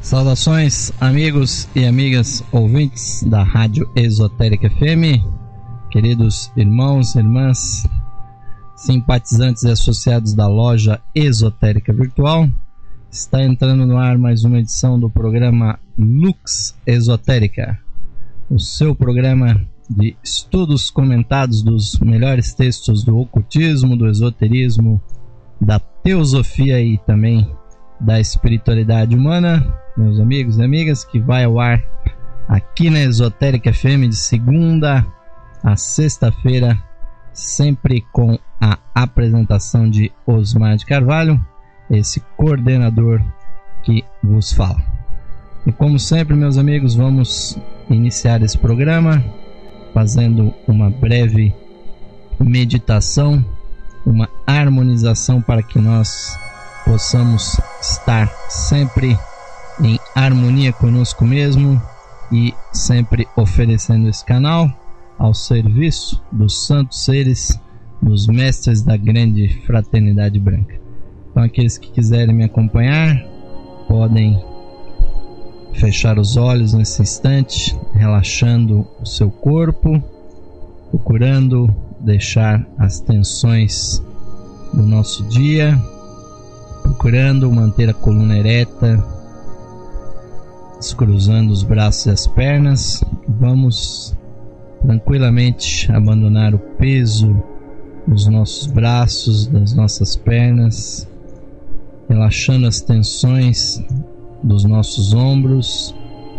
Saudações, amigos e amigas ouvintes da Rádio Esotérica FM, queridos irmãos e irmãs, simpatizantes e associados da loja Esotérica Virtual. Está entrando no ar mais uma edição do programa Lux Esotérica, o seu programa de estudos comentados dos melhores textos do ocultismo, do esoterismo, da teosofia e também da espiritualidade humana, meus amigos e amigas, que vai ao ar aqui na Esotérica FM de segunda a sexta-feira, sempre com a apresentação de Osmar de Carvalho, esse coordenador que vos fala. E como sempre, meus amigos, vamos iniciar esse programa fazendo uma breve meditação, uma harmonização para que nós possamos estar sempre em harmonia conosco mesmo e sempre oferecendo esse canal ao serviço dos santos seres, dos mestres da grande fraternidade branca. Então, aqueles que quiserem me acompanhar podem fechar os olhos nesse instante, relaxando o seu corpo, procurando deixar as tensões do nosso dia, procurando manter a coluna ereta, descruzando os braços e as pernas. Vamos tranquilamente abandonar o peso dos nossos braços, das nossas pernas, relaxando as tensões dos nossos ombros,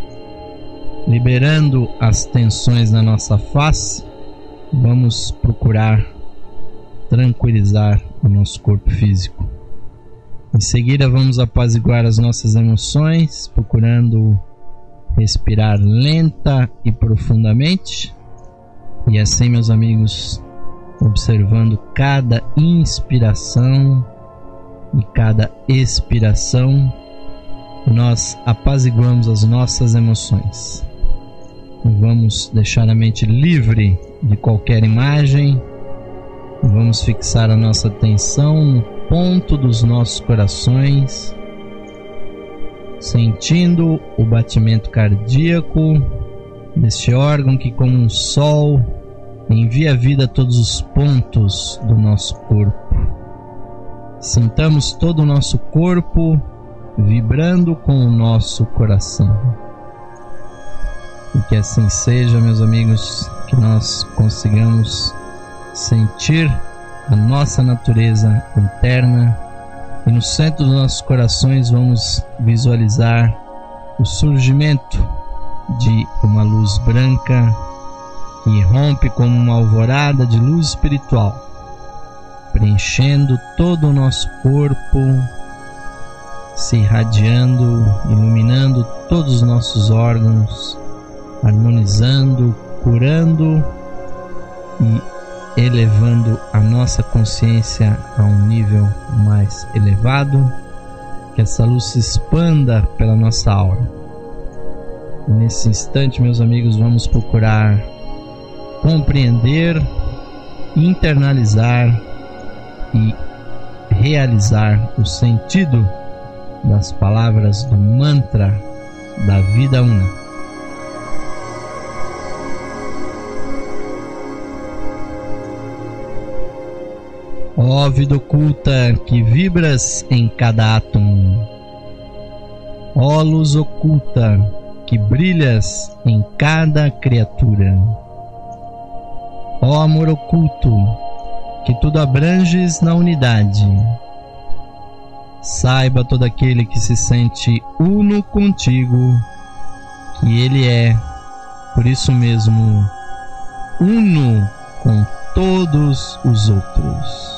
liberando as tensões na nossa face. Vamos procurar tranquilizar o nosso corpo físico. Em seguida, vamos apaziguar as nossas emoções, procurando respirar lenta e profundamente. E assim, meus amigos, observando cada inspiração e cada expiração, nós apaziguamos as nossas emoções. Vamos deixar a mente livre de qualquer imagem. Vamos fixar a nossa atenção no ponto dos nossos corações, sentindo o batimento cardíaco deste órgão que, como um sol, envia vida a todos os pontos do nosso corpo. Sintamos todo o nosso corpo vibrando com o nosso coração. E que assim seja, meus amigos, que nós consigamos sentir a nossa natureza interna, e no centro dos nossos corações vamos visualizar o surgimento de uma luz branca que rompe como uma alvorada de luz espiritual, preenchendo todo o nosso corpo, se irradiando, iluminando todos os nossos órgãos, harmonizando, curando e elevando a nossa consciência a um nível mais elevado, que essa luz se expanda pela nossa aura. E nesse instante, meus amigos, vamos procurar compreender, internalizar e realizar o sentido das palavras do mantra da vida una. Ó vida oculta que vibras em cada átomo, ó luz oculta que brilhas em cada criatura, ó amor oculto que tudo abranges na unidade, saiba todo aquele que se sente uno contigo que ele é, por isso mesmo, uno com todos os outros.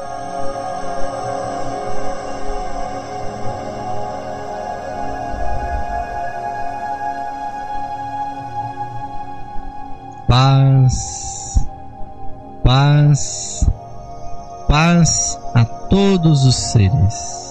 Paz, paz, paz a todos os seres.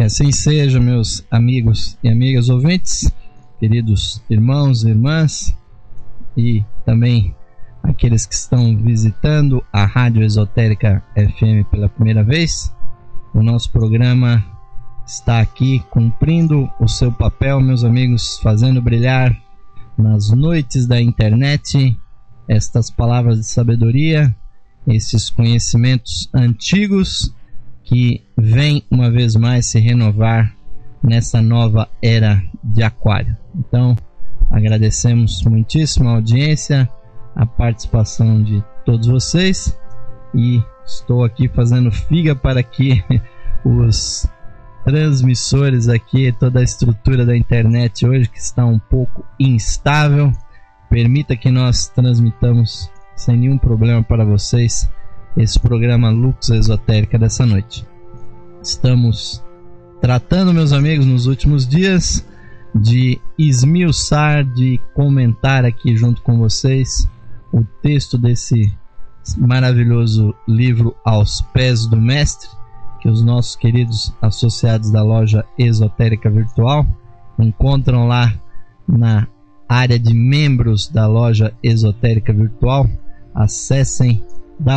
Que assim seja, meus amigos e amigas ouvintes, queridos irmãos e irmãs, e também aqueles que estão visitando a Rádio Esotérica FM pela primeira vez. O nosso programa está aqui cumprindo o seu papel, meus amigos, fazendo brilhar nas noites da internet estas palavras de sabedoria, esses conhecimentos antigos que vêm uma vez mais se renovar nessa nova era de Aquário. Então, agradecemos muitíssimo a audiência, a participação de todos vocês, e estou aqui fazendo figa para que os transmissores aqui, toda a estrutura da internet hoje, que está um pouco instável, permita que nós transmitamos sem nenhum problema para vocês esse programa Lux Esotérica dessa noite. Estamos tratando, meus amigos, nos últimos dias de esmiuçar, de comentar aqui junto com vocês o texto desse maravilhoso livro Aos Pés do Mestre, que os nossos queridos associados da loja Esotérica Virtual encontram lá na área de membros da loja Esotérica Virtual. Acessem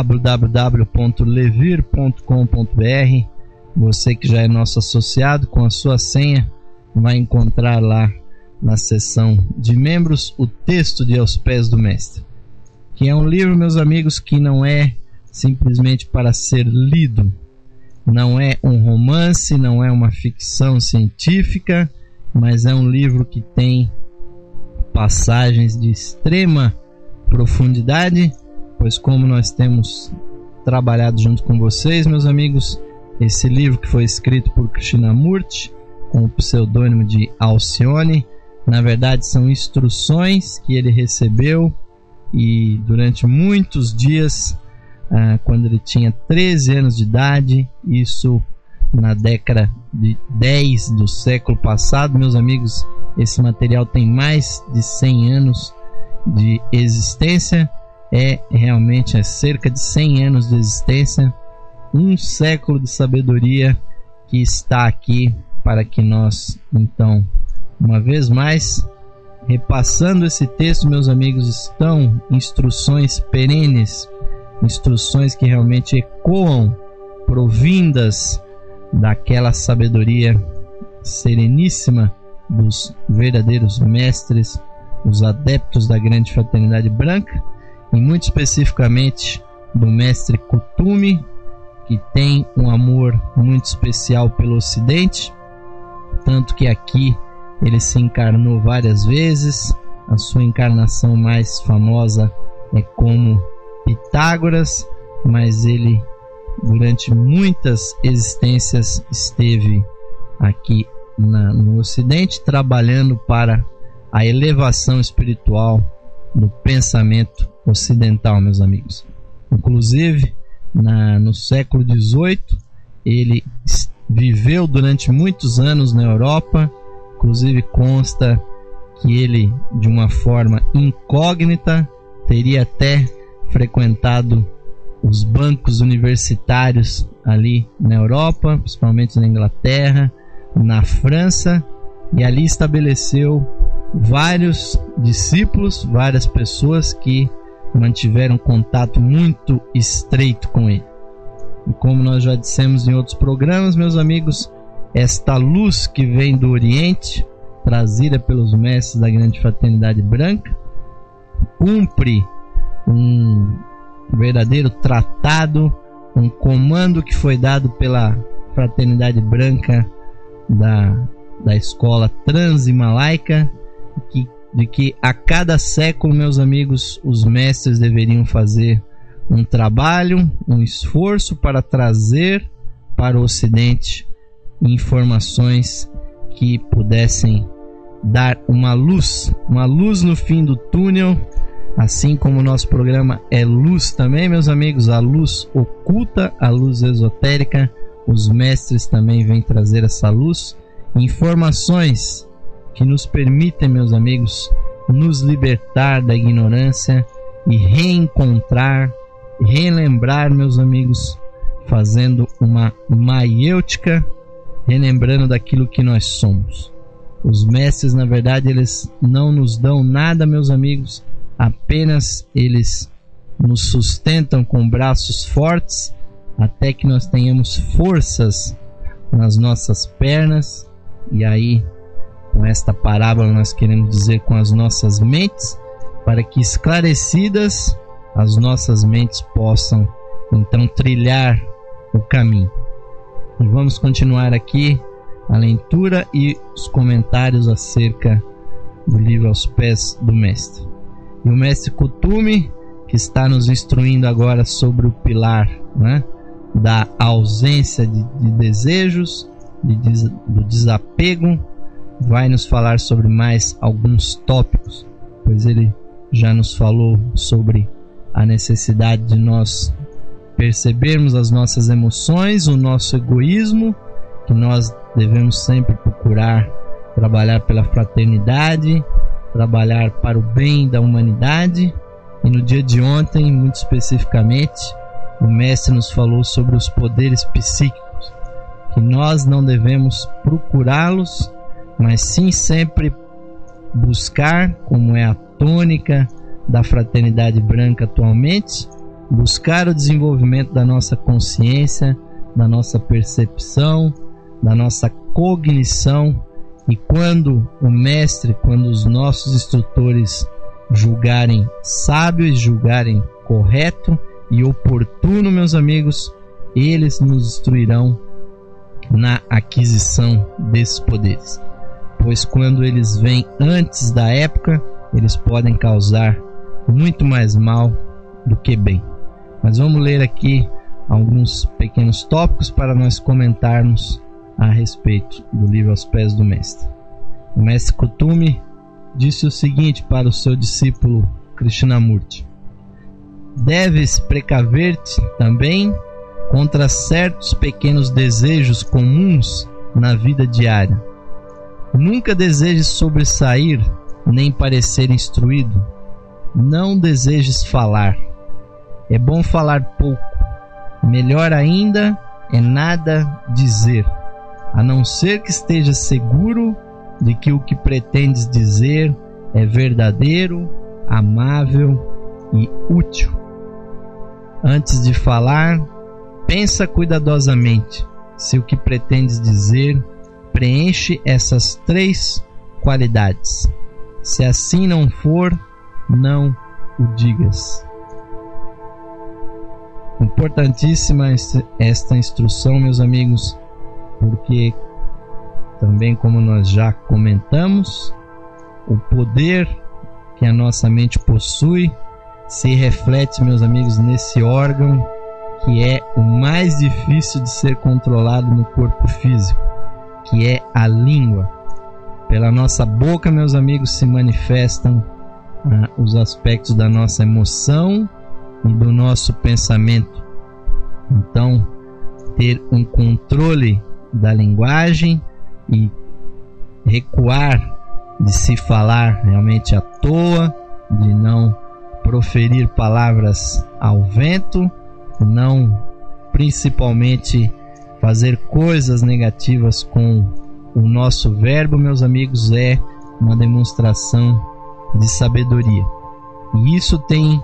www.levir.com.br. Você que já é nosso associado, com a sua senha, vai encontrar lá na seção de membros o texto de Aos Pés do Mestre, que é um livro, meus amigos, que não é simplesmente para ser lido, não é um romance, não é uma ficção científica, mas é um livro que tem passagens de extrema profundidade, pois como nós temos trabalhado junto com vocês, meus amigos, esse livro que foi escrito por Krishnamurti com o pseudônimo de Alcione, na verdade são instruções que ele recebeu, e durante muitos dias, quando ele tinha 13 anos de idade, isso na década de 10 do século passado, meus amigos, esse material tem mais de 100 anos de existência, realmente cerca de 100 anos de existência, um século de sabedoria que está aqui para que nós, então, uma vez mais, repassando esse texto, meus amigos, estão instruções perenes, instruções que realmente ecoam, provindas daquela sabedoria sereníssima dos verdadeiros mestres, os adeptos da grande fraternidade branca, e muito especificamente do mestre Kuthumi, que tem um amor muito especial pelo Ocidente, tanto que aqui ele se encarnou várias vezes. A sua encarnação mais famosa é como Pitágoras, mas ele durante muitas existências esteve aqui no Ocidente, trabalhando para a elevação espiritual do pensamento ocidental, meus amigos. Inclusive, no século XVIII, ele viveu durante muitos anos na Europa. Inclusive consta que ele, de uma forma incógnita, teria até frequentado os bancos universitários ali na Europa, principalmente na Inglaterra, na França, e ali estabeleceu vários discípulos, várias pessoas que mantiveram contato muito estreito com ele. E como nós já dissemos em outros programas, meus amigos, esta luz que vem do Oriente, trazida pelos mestres da grande fraternidade branca, cumpre um verdadeiro tratado, um comando que foi dado pela fraternidade branca da escola Transimalaica, de que a cada século, meus amigos, os mestres deveriam fazer um trabalho, um esforço para trazer para o Ocidente informações que pudessem dar uma luz no fim do túnel, assim como o nosso programa é luz também, meus amigos, a luz oculta, a luz esotérica. Os mestres também vêm trazer essa luz, informações que nos permitem, meus amigos, nos libertar da ignorância e reencontrar, relembrar, meus amigos, fazendo uma maiêutica, relembrando daquilo que nós somos. Os mestres, na verdade, eles não nos dão nada, meus amigos, apenas eles nos sustentam com braços fortes até que nós tenhamos forças nas nossas pernas. E aí, com esta parábola, nós queremos dizer com as nossas mentes, para que esclarecidas as nossas mentes possam então trilhar o caminho. E vamos continuar aqui a leitura e os comentários acerca do livro Aos Pés do Mestre. E o Mestre Kuthumi, que está nos instruindo agora sobre o pilar, né, da ausência de desejos, do desapego, vai nos falar sobre mais alguns tópicos, pois ele já nos falou sobre a necessidade de nós percebermos as nossas emoções, o nosso egoísmo, que nós devemos sempre procurar trabalhar pela fraternidade, trabalhar para o bem da humanidade. E no dia de ontem, muito especificamente, o mestre nos falou sobre os poderes psíquicos, que nós não devemos procurá-los, mas sim sempre buscar, como é a tônica da fraternidade branca atualmente, buscar o desenvolvimento da nossa consciência, da nossa percepção, da nossa cognição. E quando o mestre, quando os nossos instrutores julgarem sábio e julgarem correto e oportuno, meus amigos, eles nos instruirão na aquisição desses poderes, pois quando eles vêm antes da época, eles podem causar muito mais mal do que bem. Mas vamos ler aqui alguns pequenos tópicos para nós comentarmos a respeito do livro Aos Pés do Mestre. O Mestre Kuthumi disse o seguinte para o seu discípulo Krishnamurti: deves precaver-te também contra certos pequenos desejos comuns na vida diária. Nunca desejes sobressair nem parecer instruído. Não desejes falar. É bom falar pouco. Melhor ainda é nada dizer, a não ser que estejas seguro de que o que pretendes dizer é verdadeiro, amável e útil. Antes de falar, pensa cuidadosamente se o que pretendes dizer preenche essas 3 qualidades. Se assim não for, não o digas. Importantíssima esta instrução, meus amigos, porque também, como nós já comentamos, o poder que a nossa mente possui se reflete, meus amigos, nesse órgão que é o mais difícil de ser controlado no corpo físico, que é a língua. Pela nossa boca, meus amigos, se manifestam os aspectos da nossa emoção e do nosso pensamento. Então, ter um controle da linguagem e recuar de se falar realmente à toa, de não proferir palavras ao vento, não principalmente fazer coisas negativas com o nosso verbo, meus amigos, é uma demonstração de sabedoria. E isso tem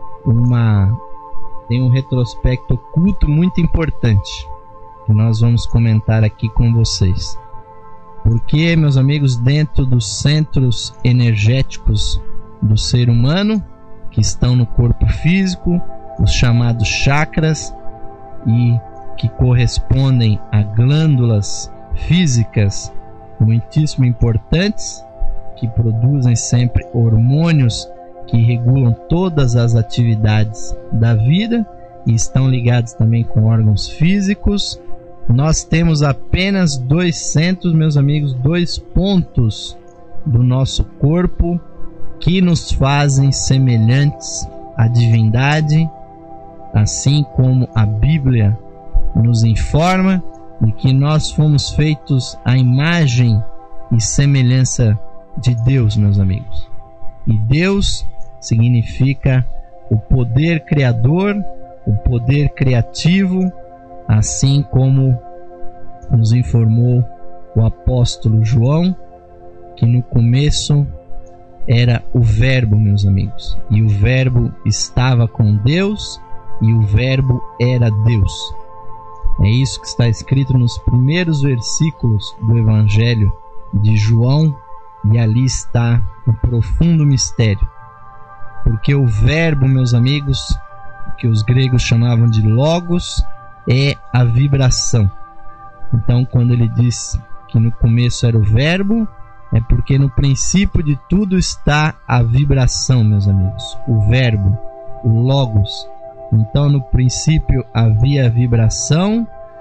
um retrospecto oculto muito importante, que nós vamos comentar aqui com vocês. Porque, meus amigos, dentro dos centros energéticos do ser humano, que estão no corpo físico, os chamados chakras, e que correspondem a glândulas físicas muitíssimo importantes, que produzem sempre hormônios que regulam todas as atividades da vida e estão ligados também com órgãos físicos. Nós temos apenas 2 centros, meus amigos, 2 pontos do nosso corpo que nos fazem semelhantes à divindade, assim como a Bíblia nos informa de que nós fomos feitos à imagem e semelhança de Deus, meus amigos. E Deus significa o poder criador, o poder criativo, assim como nos informou o apóstolo João, que no começo era o Verbo, meus amigos, e o Verbo estava com Deus, e o Verbo era Deus. É isso que está escrito nos primeiros versículos do Evangelho de João, e ali está o profundo mistério. Porque o Verbo, meus amigos, que os gregos chamavam de Logos, é a vibração. Então, quando ele diz que no começo era o Verbo, é porque no princípio de tudo está a vibração, meus amigos. O Verbo, o Logos. Então, no princípio havia a vibração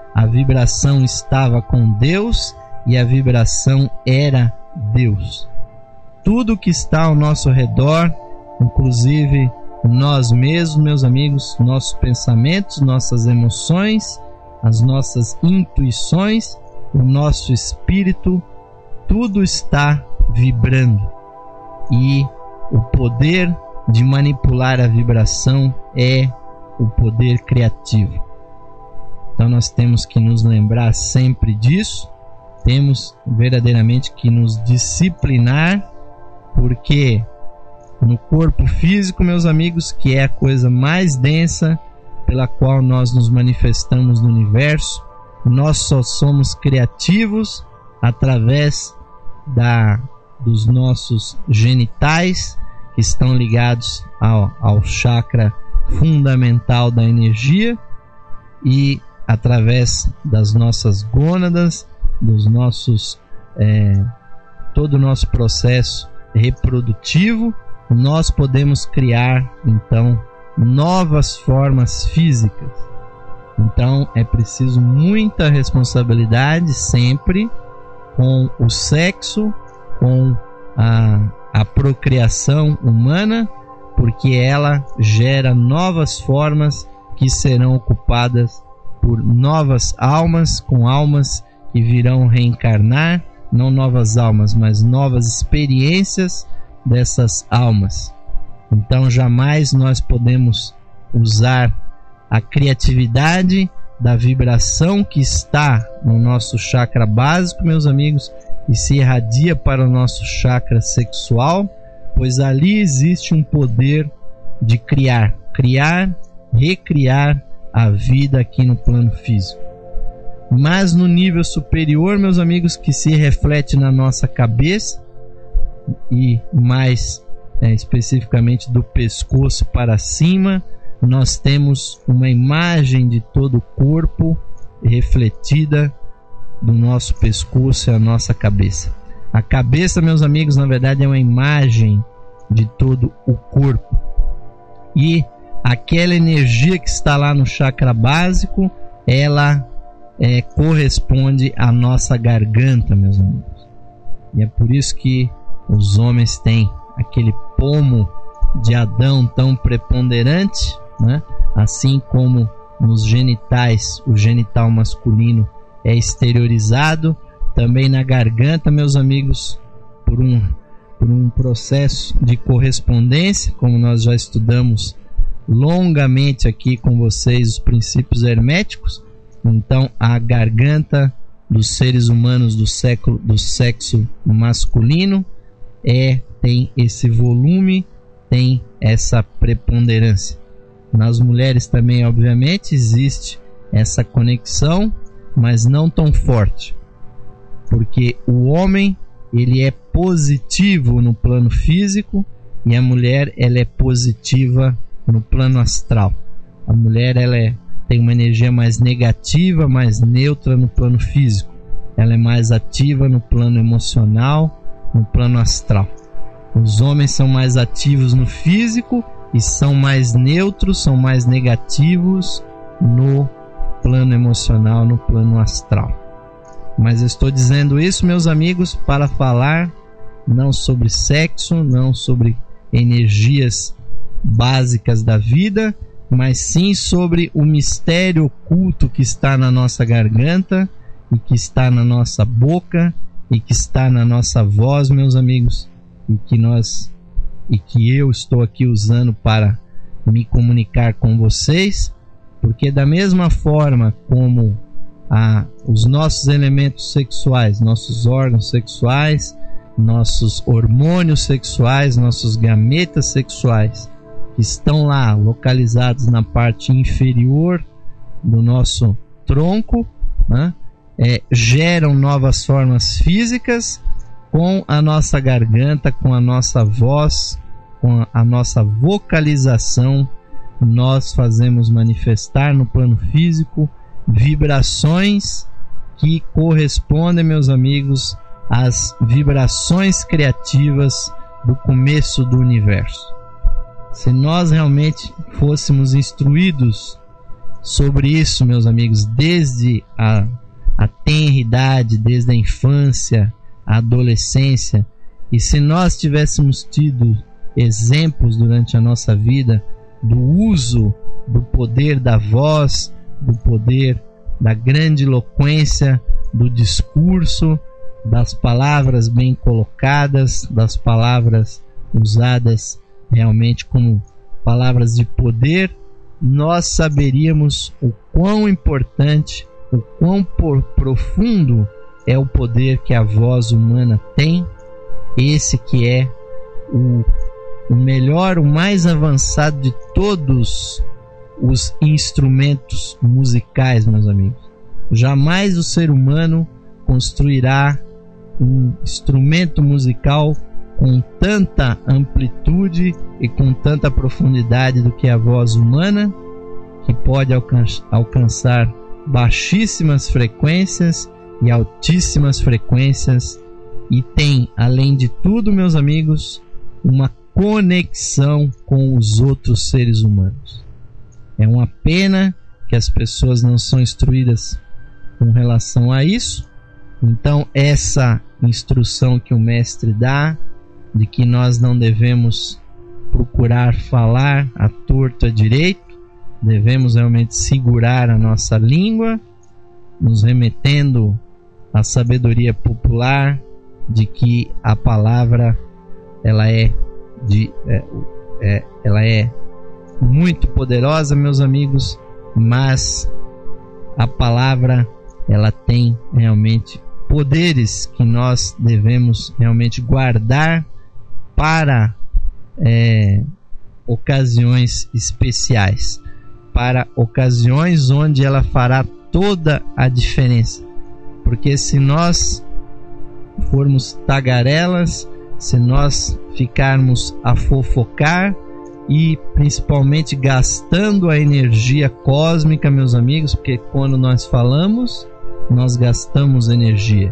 estava com Deus e a vibração era Deus. Tudo que está ao nosso redor, inclusive nós mesmos, meus amigos, nossos pensamentos, nossas emoções, as nossas intuições, o nosso espírito, tudo está vibrando. E o poder de manipular a vibração é o poder criativo. Então nós temos que nos lembrar sempre disso, temos verdadeiramente que nos disciplinar, porque no corpo físico, meus amigos, que é a coisa mais densa pela qual nós nos manifestamos no universo, nós só somos criativos através dos nossos genitais, que estão ligados ao chakra fundamental da energia, e através das nossas gônadas, dos nossos todo o nosso processo reprodutivo, nós podemos criar então novas formas físicas. Então é preciso muita responsabilidade sempre com o sexo, com a procriação humana, porque ela gera novas formas que serão ocupadas por novas almas, com almas que virão reencarnar, não novas almas, mas novas experiências dessas almas. Então jamais nós podemos usar a criatividade da vibração que está no nosso chakra básico, meus amigos, e se irradia para o nosso chakra sexual, pois ali existe um poder de criar, recriar a vida aqui no plano físico. Mas no nível superior, meus amigos, que se reflete na nossa cabeça, e mais especificamente do pescoço para cima, nós temos uma imagem de todo o corpo refletida do nosso pescoço e a nossa cabeça. A cabeça, meus amigos, na verdade é uma imagem de todo o corpo. E aquela energia que está lá no chakra básico, ela corresponde à nossa garganta, meus amigos. E é por isso que os homens têm aquele pomo de Adão tão preponderante, né? Assim como nos genitais, o genital masculino é exteriorizado, também na garganta, meus amigos, por um processo de correspondência, como nós já estudamos longamente aqui com vocês os princípios herméticos. Então a garganta dos seres humanos do sexo masculino tem esse volume, tem essa preponderância. Nas mulheres também, obviamente, existe essa conexão, mas não tão forte, porque o homem ele é positivo no plano físico e a mulher ela é positiva no plano astral. A mulher ela tem uma energia mais negativa, mais neutra no plano físico. Ela é mais ativa no plano emocional, no plano astral. Os homens são mais ativos no físico e são mais neutros, são mais negativos no plano emocional, no plano astral. Mas eu estou dizendo isso, meus amigos, para falar não sobre sexo, não sobre energias básicas da vida, mas sim sobre o mistério oculto que está na nossa garganta e que está na nossa boca e que está na nossa voz, meus amigos, e que eu estou aqui usando para me comunicar com vocês, porque da mesma forma como os nossos elementos sexuais, nossos órgãos sexuais, nossos hormônios sexuais, nossos gametas sexuais, que estão lá localizados na parte inferior do nosso tronco, né? Geram novas formas físicas com a nossa garganta, com a nossa voz, com a nossa vocalização. Nós fazemos manifestar no plano físico vibrações que correspondem, meus amigos, às vibrações criativas do começo do universo. Se nós realmente fôssemos instruídos sobre isso, meus amigos, desde a tenridade, desde a infância, a adolescência, e se nós tivéssemos tido exemplos durante a nossa vida do uso do poder da voz, do poder da grandiloquência, do discurso, das palavras bem colocadas, das palavras usadas realmente como palavras de poder, nós saberíamos o quão importante, o quão profundo é o poder que a voz humana tem, esse que é o melhor, o mais avançado de todos os instrumentos musicais, meus amigos. Jamais o ser humano construirá um instrumento musical com tanta amplitude e com tanta profundidade do que a voz humana, que pode alcançar baixíssimas frequências e altíssimas frequências, e tem, além de tudo, meus amigos, uma conexão com os outros seres humanos. É uma pena que as pessoas não são instruídas com relação a isso. Então, essa instrução que o mestre dá, de que nós não devemos procurar falar à torto à direito, devemos realmente segurar a nossa língua, nos remetendo à sabedoria popular de que a palavra ela é muito poderosa, meus amigos, mas a palavra ela tem realmente poderes que nós devemos realmente guardar para ocasiões especiais, para ocasiões onde ela fará toda a diferença. Porque se nós formos tagarelas, se nós ficarmos a fofocar e principalmente gastando a energia cósmica, meus amigos, porque quando nós falamos, nós gastamos energia.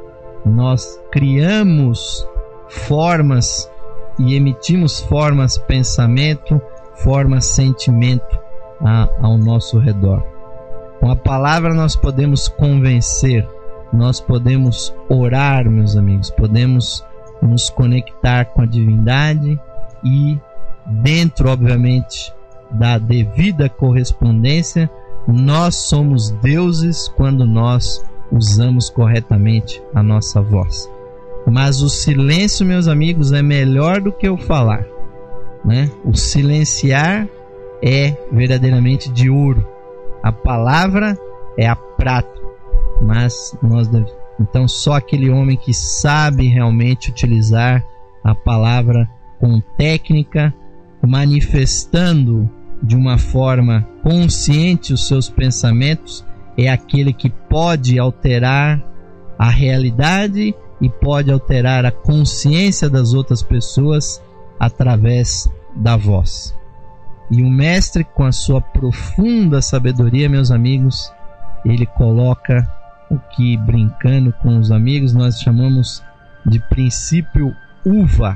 Nós criamos formas e emitimos formas pensamento, formas sentimento ao nosso redor. Com a palavra nós podemos convencer, nós podemos orar, meus amigos, podemos nos conectar com a divindade e, dentro, obviamente, da devida correspondência, nós somos deuses quando nós usamos corretamente a nossa voz. Mas o silêncio, meus amigos, é melhor do que o falar, né? O silenciar é verdadeiramente de ouro. A palavra é a prata. Mas então só aquele homem que sabe realmente utilizar a palavra com técnica, manifestando de uma forma consciente os seus pensamentos, é aquele que pode alterar a realidade e pode alterar a consciência das outras pessoas através da voz. E o mestre, com a sua profunda sabedoria, meus amigos, ele coloca o que, brincando com os amigos, nós chamamos de princípio uva.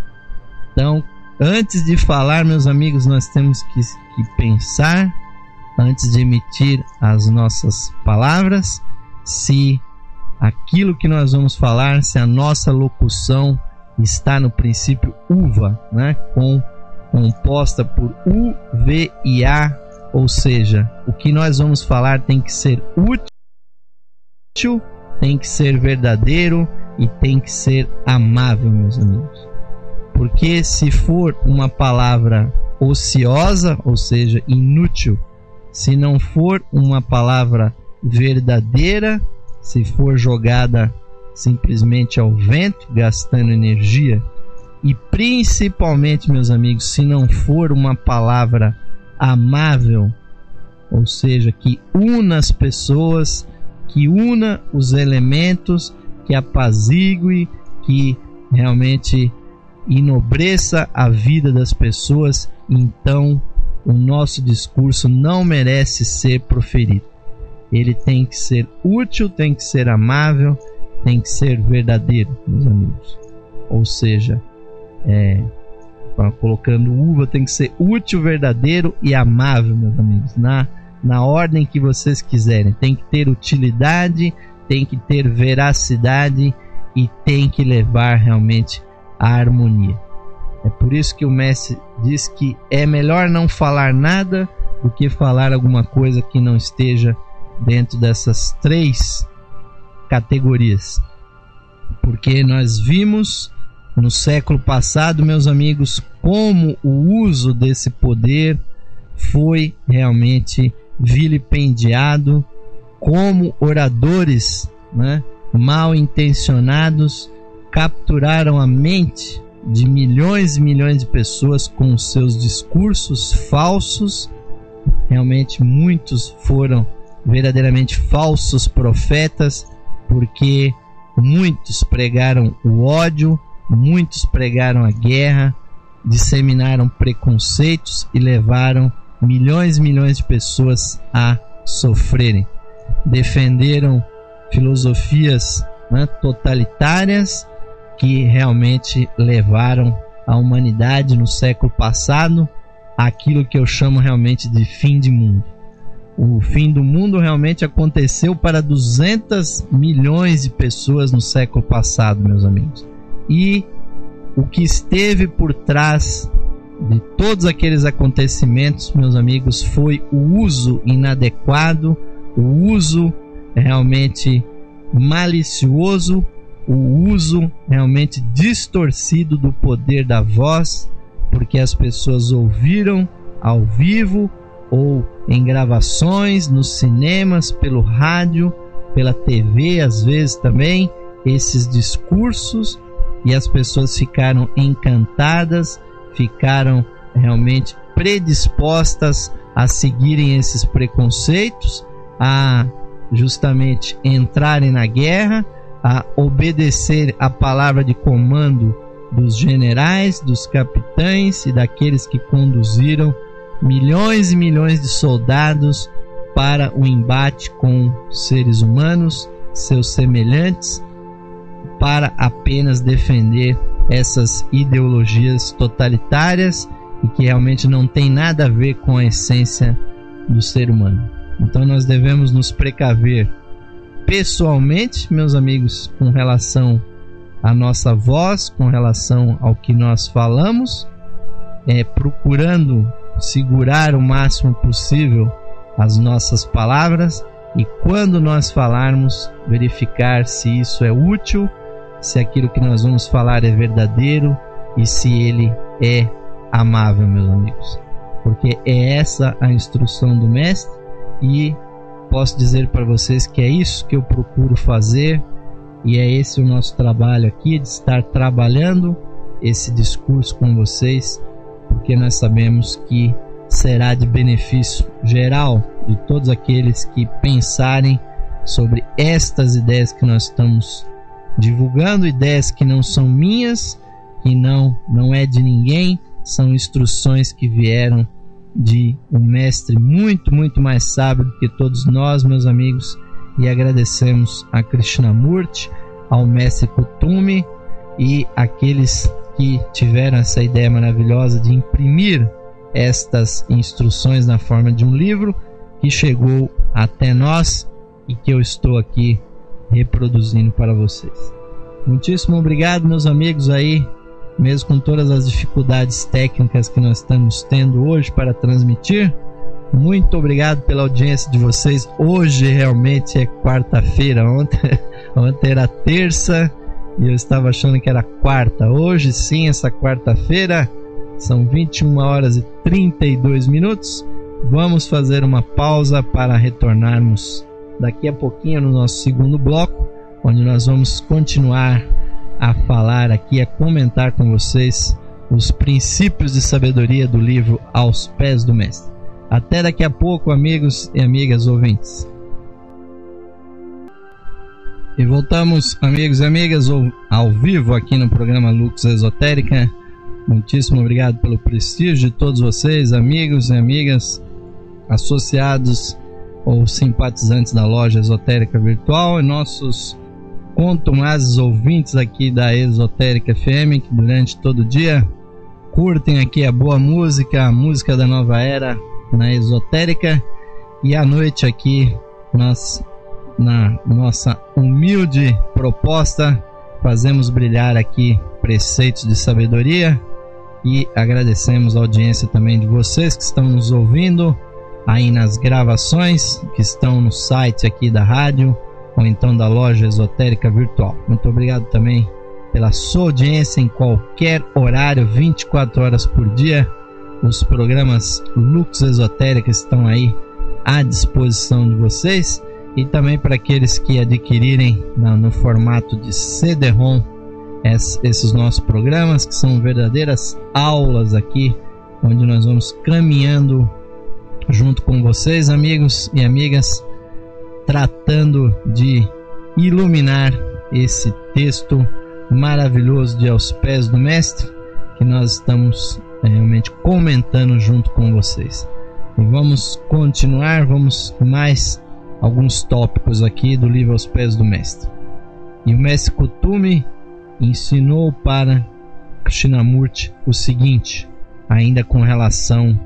Então, antes de falar, meus amigos, nós temos que pensar, antes de emitir as nossas palavras, se aquilo que nós vamos falar, se a nossa locução está no princípio uva, né? Composta por U, V e A, ou seja, o que nós vamos falar tem que ser útil, tem que ser verdadeiro e tem que ser amável, meus amigos. Porque se for uma palavra ociosa, ou seja, inútil, se não for uma palavra verdadeira, se for jogada simplesmente ao vento, gastando energia, e principalmente, meus amigos, se não for uma palavra amável, ou seja, que una as pessoas, que una os elementos, que apazigue, que realmente enobreça a vida das pessoas, então o nosso discurso não merece ser proferido. Ele tem que ser útil, tem que ser amável, tem que ser verdadeiro, meus amigos. Ou seja, colocando uva, tem que ser útil, verdadeiro e amável, meus amigos, na ordem que vocês quiserem. Tem que ter utilidade, tem que ter veracidade e tem que levar realmente a harmonia. É por isso que o mestre diz que é melhor não falar nada do que falar alguma coisa que não esteja dentro dessas 3 categorias. Porque nós vimos no século passado, meus amigos, como o uso desse poder foi realmente vilipendiado, como oradores, mal intencionados capturaram a mente de milhões e milhões de pessoas com seus discursos falsos. Realmente muitos foram verdadeiramente falsos profetas, porque muitos pregaram o ódio, muitos pregaram a guerra, disseminaram preconceitos e levaram milhões e milhões de pessoas a sofrerem. Defenderam filosofias totalitárias que realmente levaram a humanidade no século passado àquilo que eu chamo realmente de fim de mundo. O fim do mundo realmente aconteceu para 200 milhões de pessoas no século passado, meus amigos. E o que esteve por trás de todos aqueles acontecimentos, meus amigos, foi o uso inadequado, o uso realmente malicioso, o uso realmente distorcido do poder da voz, porque as pessoas ouviram ao vivo ou em gravações, nos cinemas, pelo rádio, pela TV, às vezes também, esses discursos, e as pessoas ficaram encantadas, ficaram realmente predispostas a seguirem esses preconceitos, a justamente entrarem na guerra, a obedecer a palavra de comando dos generais, dos capitães e daqueles que conduziram milhões e milhões de soldados para o embate com seres humanos, seus semelhantes, para apenas defender essas ideologias totalitárias e que realmente não tem nada a ver com a essência do ser humano. Então nós devemos nos precaver pessoalmente, meus amigos, com relação à nossa voz, com relação ao que nós falamos, procurando segurar o máximo possível as nossas palavras, e quando nós falarmos, verificar se isso é útil, se aquilo que nós vamos falar é verdadeiro e se ele é amável, meus amigos. Porque é essa a instrução do mestre, e posso dizer para vocês que é isso que eu procuro fazer, e é esse o nosso trabalho aqui, de estar trabalhando esse discurso com vocês, porque nós sabemos que será de benefício geral de todos aqueles que pensarem sobre estas ideias que nós estamos divulgando, ideias que não são minhas, que não é de ninguém, são instruções que vieram de um mestre muito, muito mais sábio do que todos nós, meus amigos, e agradecemos a Krishnamurti, ao mestre Kutumi e aqueles que tiveram essa ideia maravilhosa de imprimir estas instruções na forma de um livro que chegou até nós e que eu estou aqui reproduzindo para vocês. Muitíssimo obrigado, meus amigos, aí, mesmo com todas as dificuldades técnicas que nós estamos tendo hoje para transmitir. Muito obrigado pela audiência de vocês. Hoje realmente é quarta-feira, ontem era terça e eu estava achando que era quarta. Hoje sim, essa quarta-feira, são 21 horas e 32 minutos. Vamos fazer uma pausa para retornarmos daqui a pouquinho no nosso segundo bloco, onde nós vamos continuar a falar aqui, a comentar com vocês os princípios de sabedoria do livro Aos Pés do Mestre. Até daqui a pouco, amigos e amigas ouvintes. E voltamos, amigos e amigas, ao vivo aqui no programa Lux Esotérica. Muitíssimo obrigado pelo prestígio de todos vocês, amigos e amigas, associados ou simpatizantes da loja Esotérica Virtual, e nossos contumazes ouvintes aqui da Esotérica FM, que durante todo o dia curtem aqui a boa música, a música da nova era na Esotérica, e à noite aqui nós, na nossa humilde proposta, fazemos brilhar aqui preceitos de sabedoria, e agradecemos a audiência também de vocês que estão nos ouvindo aí nas gravações, que estão no site aqui da rádio ou então da loja Esotérica Virtual. Muito obrigado também pela sua audiência em qualquer horário, 24 horas por dia. Os programas Lux Esotérica estão aí à disposição de vocês, e também para aqueles que adquirirem no formato de CD-ROM esses nossos programas, que são verdadeiras aulas aqui, onde nós vamos caminhando junto com vocês, amigos e amigas, tratando de iluminar esse texto maravilhoso de Aos Pés do Mestre, que nós estamos realmente comentando junto com vocês. E vamos continuar, vamos mais alguns tópicos aqui do livro Aos Pés do Mestre. E o Mestre Kutumi ensinou para Krishnamurti o seguinte, ainda com relação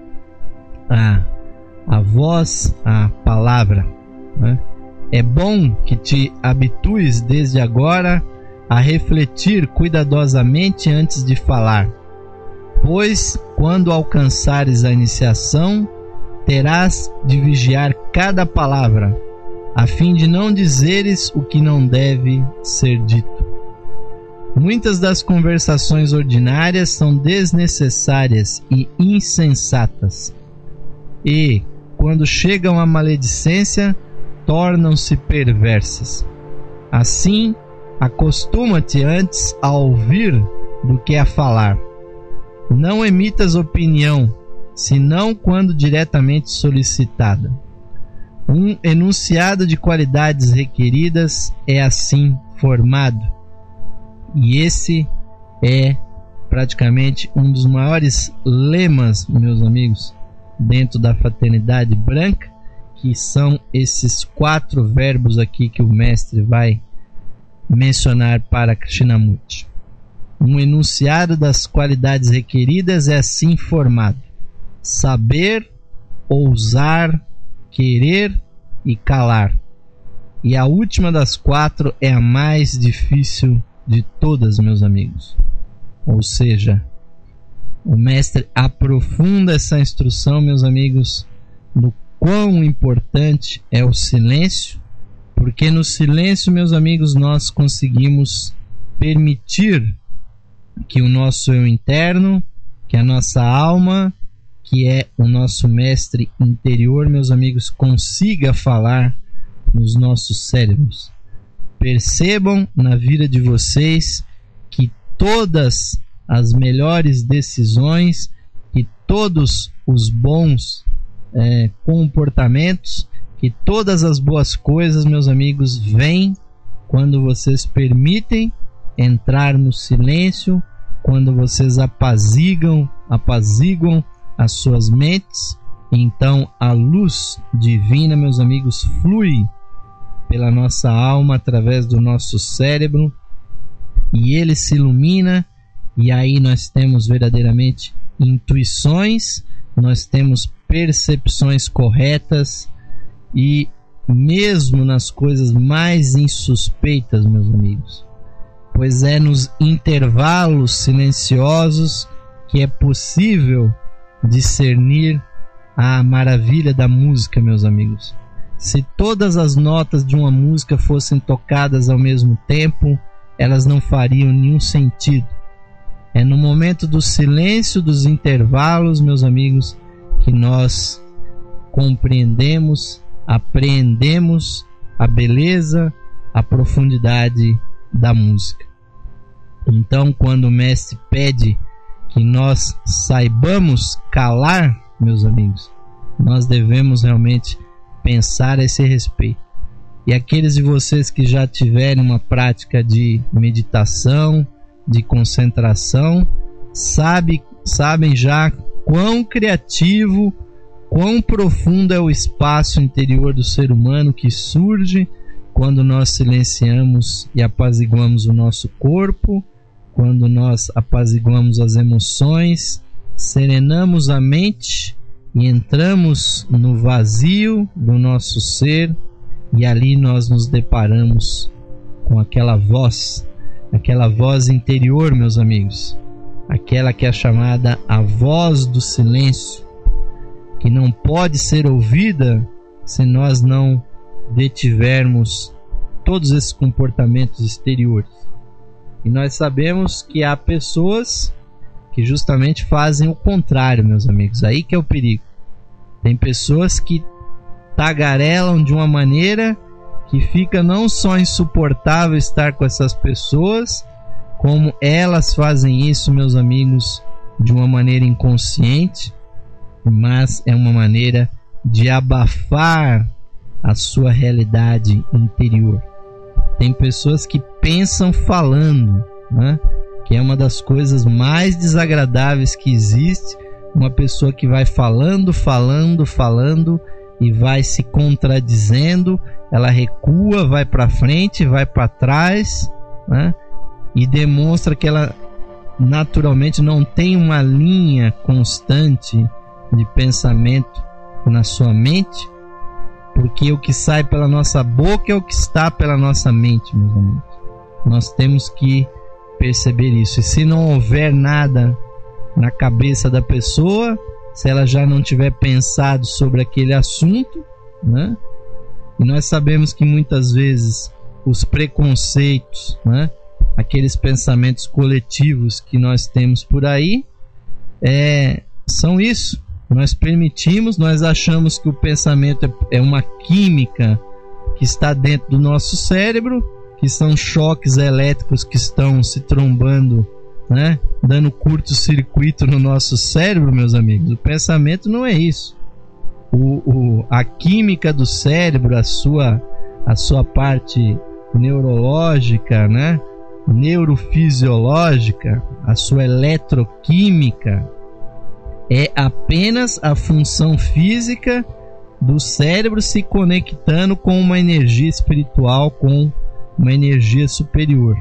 a voz, a palavra, né? É bom que te habitues desde agora a refletir cuidadosamente antes de falar, pois quando alcançares a iniciação, terás de vigiar cada palavra, a fim de não dizeres o que não deve ser dito. Muitas das conversações ordinárias são desnecessárias e insensatas, e, quando chegam à maledicência, tornam-se perversas. Assim, acostuma-te antes a ouvir do que a falar. Não emitas opinião, senão quando diretamente solicitada. Um enunciado de qualidades requeridas é assim formado. E esse é praticamente um dos maiores lemas, meus amigos, dentro da Fraternidade Branca, que são esses 4 verbos aqui que o mestre vai mencionar para Krishnamurti. Um enunciado das qualidades requeridas é assim formado: saber, ousar, querer e calar. E a última das 4 é a mais difícil de todas, meus amigos. Ou seja, o mestre aprofunda essa instrução, meus amigos, no quão importante é o silêncio, porque no silêncio, meus amigos, nós conseguimos permitir que o nosso eu interno, que a nossa alma, que é o nosso mestre interior, meus amigos, consiga falar nos nossos cérebros. Percebam na vida de vocês que todas as melhores decisões e todos os bons comportamentos, que todas as boas coisas, meus amigos, vêm quando vocês permitem entrar no silêncio, quando vocês apaziguam as suas mentes. Então a luz divina, meus amigos, flui pela nossa alma através do nosso cérebro, e ele se ilumina, e aí nós temos verdadeiramente intuições, nós temos percepções corretas, e mesmo nas coisas mais insuspeitas, meus amigos, pois é nos intervalos silenciosos que é possível discernir a maravilha da música, meus amigos. Se todas as notas de uma música fossem tocadas ao mesmo tempo, elas não fariam nenhum sentido. É no momento do silêncio, dos intervalos, meus amigos, que nós compreendemos, apreendemos a beleza, a profundidade da música. Então, quando o mestre pede que nós saibamos calar, meus amigos, nós devemos realmente pensar a esse respeito. E aqueles de vocês que já tiverem uma prática de meditação, de concentração, sabem já quão criativo, quão profundo é o espaço interior do ser humano que surge quando nós silenciamos e apaziguamos o nosso corpo, quando nós apaziguamos as emoções, serenamos a mente e entramos no vazio do nosso ser, e ali nós nos deparamos com aquela voz interior, meus amigos, aquela que é chamada a voz do silêncio, que não pode ser ouvida se nós não detivermos todos esses comportamentos exteriores. E nós sabemos que há pessoas que justamente fazem o contrário, meus amigos. Aí que é o perigo. Tem pessoas que tagarelam de uma maneira que fica não só insuportável estar com essas pessoas, como elas fazem isso, meus amigos, de uma maneira inconsciente, mas é uma maneira de abafar a sua realidade interior. Tem pessoas que pensam falando, né? Que é uma das coisas mais desagradáveis que existe. Uma pessoa que vai falando e vai se contradizendo, ela recua, vai para frente, vai para trás, né? E demonstra que ela naturalmente não tem uma linha constante de pensamento na sua mente, porque o que sai pela nossa boca é o que está pela nossa mente, meus amigos. Nós temos que perceber isso. E se não houver nada na cabeça da pessoa, se ela já não tiver pensado sobre aquele assunto, né? E nós sabemos que muitas vezes os preconceitos, né? Aqueles pensamentos coletivos que nós temos por aí, são isso. Nós permitimos, nós achamos que o pensamento é uma química que está dentro do nosso cérebro, que são choques elétricos que estão se trombando, né? Dando curto-circuito no nosso cérebro, meus amigos. O pensamento não é isso. A química do cérebro, a sua parte neurológica, né? Neurofisiológica, a sua eletroquímica, é apenas a função física do cérebro se conectando com uma energia espiritual, com uma energia superior.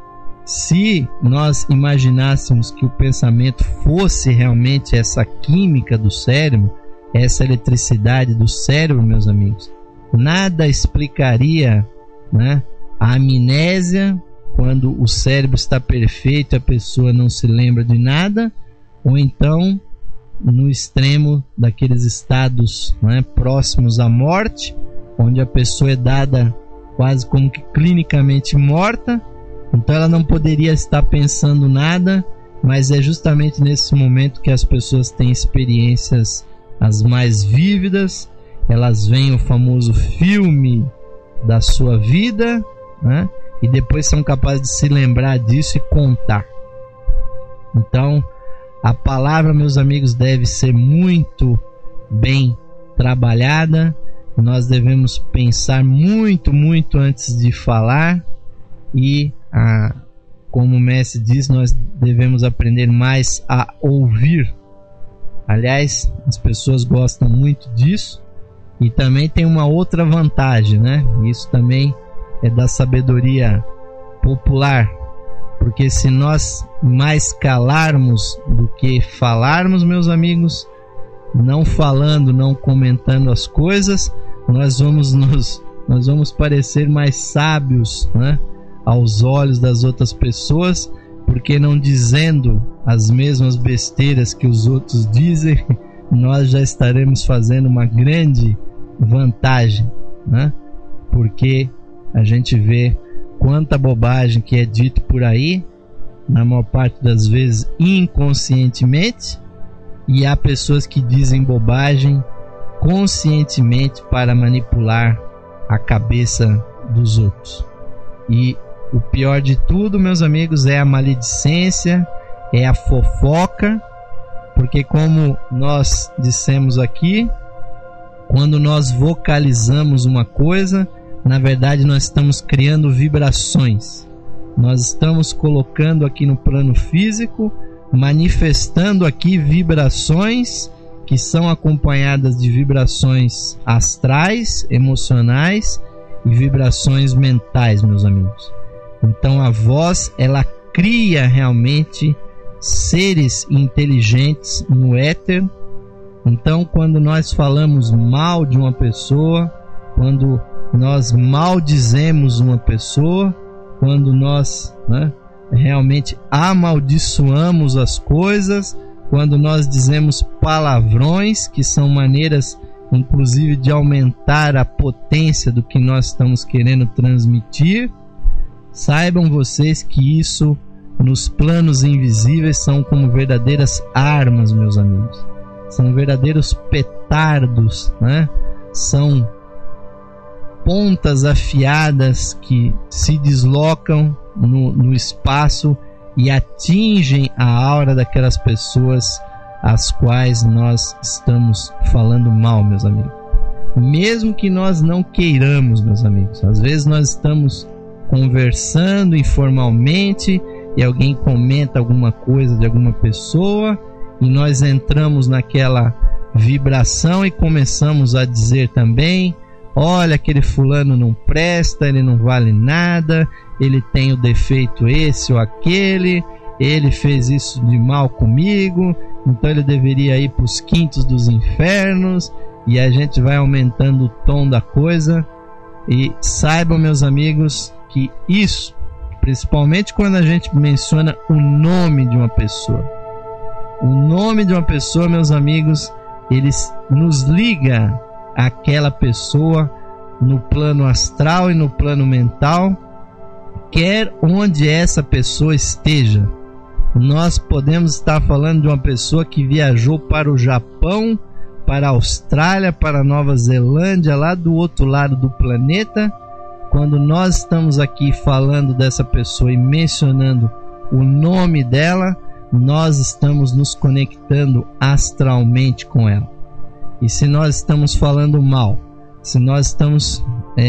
Se nós imaginássemos que o pensamento fosse realmente essa química do cérebro, essa eletricidade do cérebro, meus amigos, nada explicaria, né, a amnésia, quando o cérebro está perfeito, a pessoa não se lembra de nada, ou então no extremo daqueles estados, né, próximos à morte, onde a pessoa é dada quase como que clinicamente morta. Então ela não poderia estar pensando nada, mas é justamente nesse momento que as pessoas têm experiências as mais vívidas. Elas veem o famoso filme da sua vida, né, e depois são capazes de se lembrar disso e contar. Então a palavra, meus amigos, deve ser muito bem trabalhada. Nós devemos pensar muito antes de falar. E, como o mestre diz, nós devemos aprender mais a ouvir. Aliás, as pessoas gostam muito disso. E também tem uma outra vantagem, né? Isso também é da sabedoria popular. Porque se nós mais calarmos do que falarmos, meus amigos, não falando, não comentando as coisas, nós vamos parecer mais sábios, né, aos olhos das outras pessoas, porque não dizendo as mesmas besteiras que os outros dizem, nós já estaremos fazendo uma grande vantagem, né? Porque a gente vê quanta bobagem que é dito por aí, na maior parte das vezes inconscientemente, e há pessoas que dizem bobagem conscientemente para manipular a cabeça dos outros. E o pior de tudo, meus amigos, é a maledicência, é a fofoca, porque como nós dissemos aqui, quando nós vocalizamos uma coisa, na verdade nós estamos criando vibrações. Nós estamos colocando aqui no plano físico, manifestando aqui vibrações que são acompanhadas de vibrações astrais, emocionais e vibrações mentais, meus amigos. Então a voz, ela cria realmente seres inteligentes no éter. Então quando nós falamos mal de uma pessoa, quando nós maldizemos uma pessoa, quando nós realmente amaldiçoamos as coisas, quando nós dizemos palavrões, que são maneiras inclusive de aumentar a potência do que nós estamos querendo transmitir, saibam vocês que isso nos planos invisíveis são como verdadeiras armas, meus amigos. São verdadeiros petardos, São pontas afiadas que se deslocam no espaço e atingem a aura daquelas pessoas às quais nós estamos falando mal, meus amigos. Mesmo que nós não queiramos, meus amigos, às vezes nós estamos conversando informalmente e alguém comenta alguma coisa de alguma pessoa e nós entramos naquela vibração e começamos a dizer também: olha, aquele fulano não presta, ele não vale nada, ele tem o defeito esse ou aquele, ele fez isso de mal comigo, então ele deveria ir para os quintos dos infernos, e a gente vai aumentando o tom da coisa. E saibam, meus amigos, que isso, principalmente quando a gente menciona o nome de uma pessoa, o nome de uma pessoa, meus amigos, eles nos liga àquela pessoa no plano astral e no plano mental, quer onde essa pessoa esteja. Nós podemos estar falando de uma pessoa que viajou para o Japão, para a Austrália, para a Nova Zelândia, lá do outro lado do planeta. Quando nós estamos aqui falando dessa pessoa e mencionando o nome dela, nós estamos nos conectando astralmente com ela. E se nós estamos falando mal, se nós estamos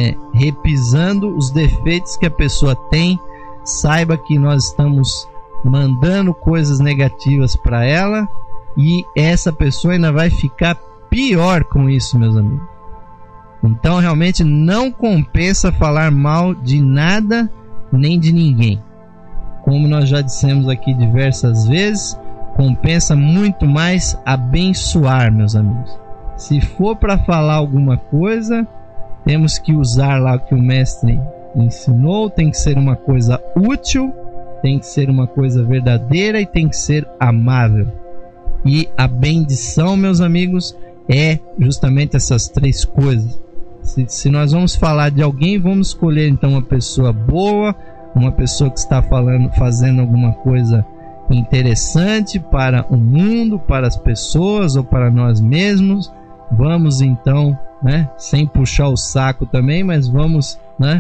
repisando os defeitos que a pessoa tem, saiba que nós estamos mandando coisas negativas para ela, e essa pessoa ainda vai ficar pior com isso, meus amigos. Então realmente não compensa falar mal de nada nem de ninguém. Como nós já dissemos aqui diversas vezes, compensa muito mais abençoar, meus amigos. Se for para falar alguma coisa, temos que usar lá o que o mestre ensinou, tem que ser uma coisa útil, tem que ser uma coisa verdadeira e tem que ser amável. E a bendição, meus amigos, é justamente essas três coisas. Se nós vamos falar de alguém, vamos escolher então uma pessoa boa, uma pessoa que está fazendo alguma coisa interessante para o mundo, para as pessoas ou para nós mesmos. Vamos então, sem puxar o saco também, mas vamos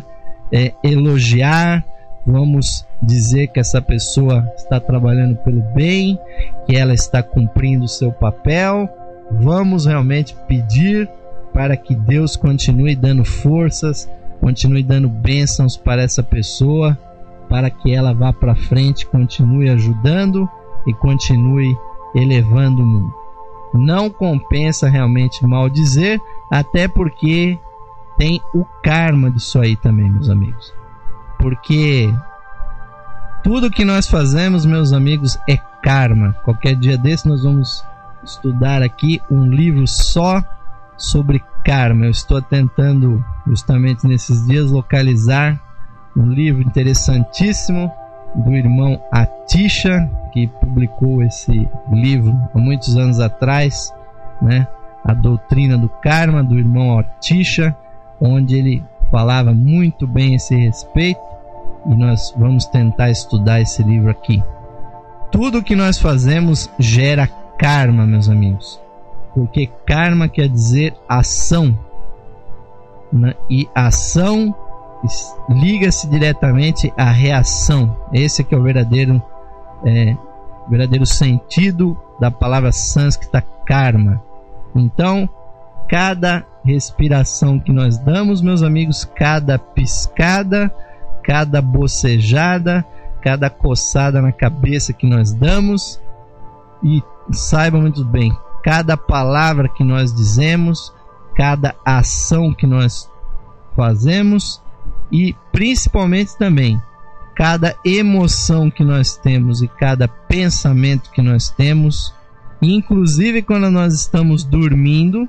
elogiar, vamos dizer que essa pessoa está trabalhando pelo bem, que ela está cumprindo o seu papel. Vamos realmente pedir para que Deus continue dando forças, continue dando bênçãos para essa pessoa, para que ela vá para frente, continue ajudando e continue elevando o mundo. Não compensa realmente maldizer, até porque tem o karma disso aí também, meus amigos. Porque tudo que nós fazemos, meus amigos, é karma. Qualquer dia desse nós vamos estudar aqui um livro só sobre karma. Eu estou tentando justamente nesses dias localizar um livro interessantíssimo do irmão Atisha, que publicou esse livro há muitos anos atrás, A Doutrina do Karma, do irmão Atisha, onde ele falava muito bem a esse respeito, e nós vamos tentar estudar esse livro aqui. Tudo que nós fazemos gera karma, meus amigos, porque karma quer dizer ação. né? E ação liga-se diretamente à reação. Esse é que é o verdadeiro sentido da palavra sânscrita karma. Então, cada respiração que nós damos, meus amigos, cada piscada, cada bocejada, cada coçada na cabeça que nós damos, e saibam muito bem, cada palavra que nós dizemos, cada ação que nós fazemos, e principalmente também cada emoção que nós temos e cada pensamento que nós temos, inclusive quando nós estamos dormindo,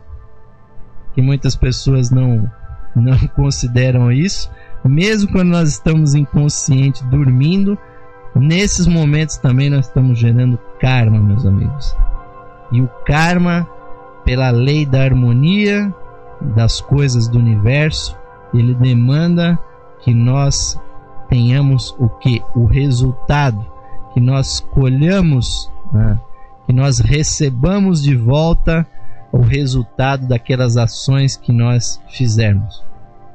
que muitas pessoas não consideram isso, mesmo quando nós estamos inconscientes dormindo, nesses momentos também nós estamos gerando karma, meus amigos. E o karma, pela lei da harmonia das coisas do universo, ele demanda que nós tenhamos o que? O resultado, que nós colhamos, né? Que nós recebamos de volta o resultado daquelas ações que nós fizermos.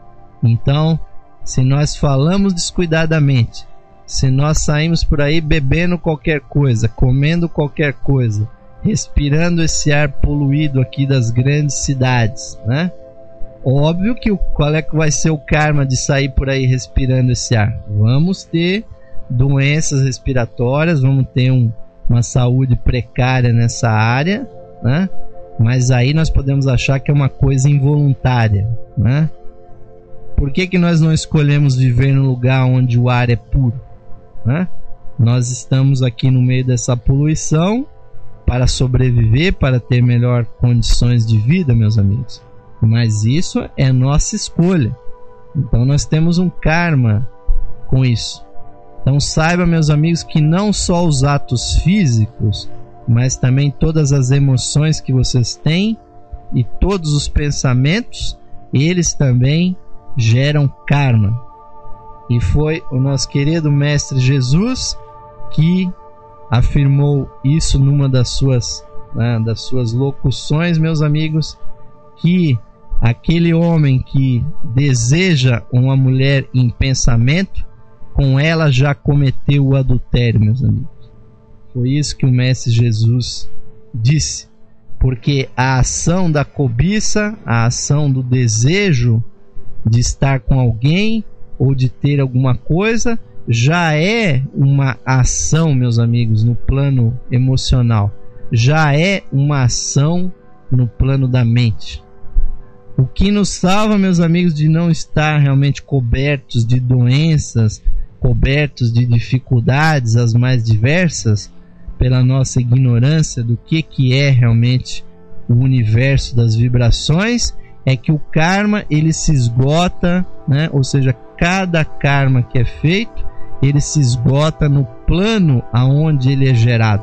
Então, se nós falamos descuidadamente, se nós saímos por aí bebendo qualquer coisa, comendo qualquer coisa, respirando esse ar poluído aqui das grandes cidades, né? Óbvio que qual é que vai ser o karma de sair por aí respirando esse ar? Vamos ter doenças respiratórias, vamos ter uma saúde precária nessa área, né? Mas aí nós podemos achar que é uma coisa involuntária, né? Por que nós não escolhemos viver num lugar onde o ar é puro, né? Nós estamos aqui no meio dessa poluição para sobreviver, para ter melhor condições de vida, meus amigos. Mas isso é nossa escolha. Então nós temos um karma com isso. Então saiba, meus amigos, que não só os atos físicos, mas também todas as emoções que vocês têm e todos os pensamentos, eles também geram karma. E foi o nosso querido Mestre Jesus que afirmou isso numa das suas locuções, meus amigos, que aquele homem que deseja uma mulher em pensamento, com ela já cometeu o adultério, meus amigos. Foi isso que o Mestre Jesus disse. Porque a ação da cobiça, a ação do desejo de estar com alguém ou de ter alguma coisa, já é uma ação, meus amigos, no plano emocional. Já é uma ação no plano da mente. O que nos salva, meus amigos, de não estar realmente cobertos de doenças, cobertos de dificuldades as mais diversas, pela nossa ignorância do que é realmente o universo das vibrações, é que o karma ele se esgota, né? Ou seja, cada karma que é feito, ele se esgota no plano aonde ele é gerado.